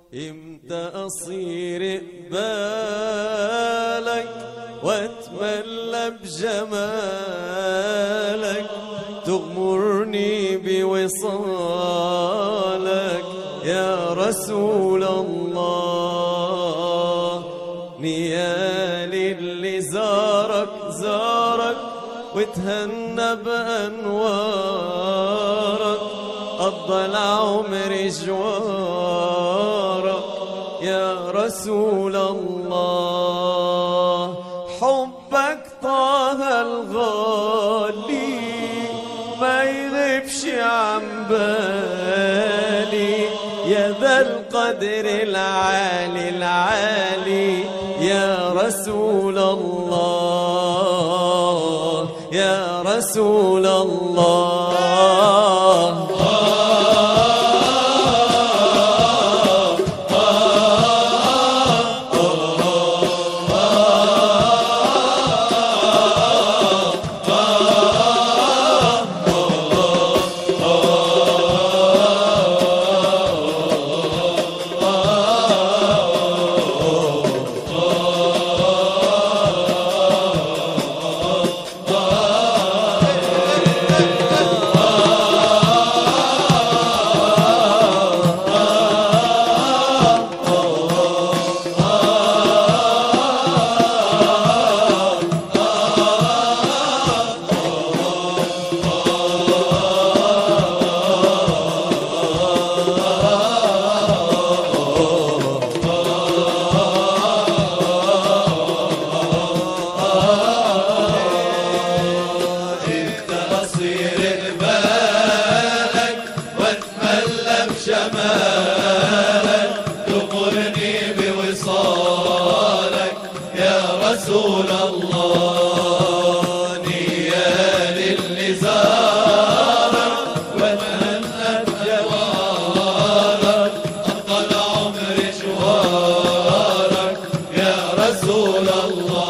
امتى اصير قبالك واتملى بجمالك، تغمرني بوصالك يا رسول الله. نيالي اللي زارك وتهنى بأنوارك، قضى العمر جوارك يا رسول الله. حبك طه الغالي ما يغيبش عن بالي، يا ذا القدر العالي العالي يا رسول الله يا رسول الله. رسول الله. نيالي اللي زارك وتهنت جوارك، أبقى العمر جوارك يا رسول الله.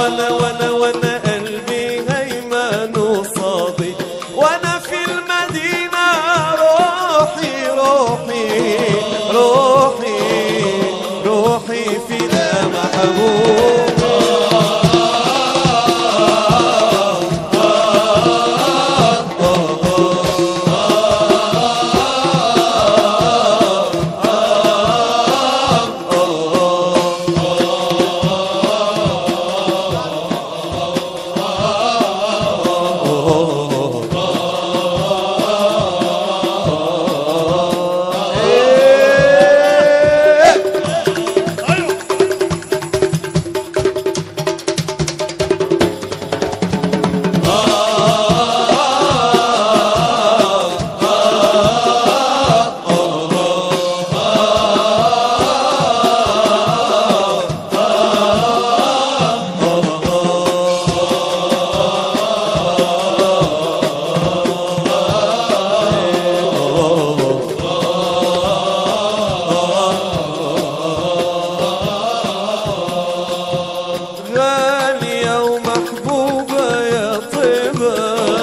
وانا قلبي هيمن وصادي، وانا في المدينة روحي روحي روحي روحي فدا محبوب. غالية ومحبوبة يا طيبة،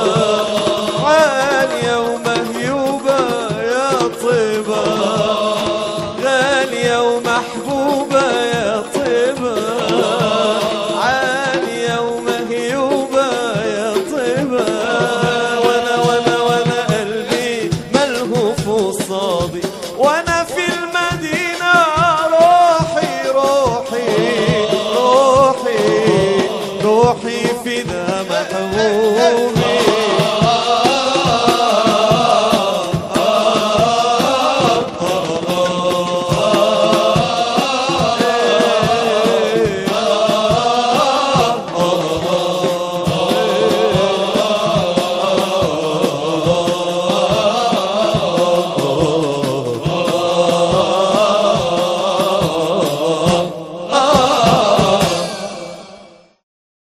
عالية ومهيوبة يا طيبة، غالية ومحبوبة يا طيبة، عالية ومهيوبة يا طيبة. وانا قلبي ملهوف وصادي، وانا في المدينة روحي روحي روحي روحي فدا محبوبي.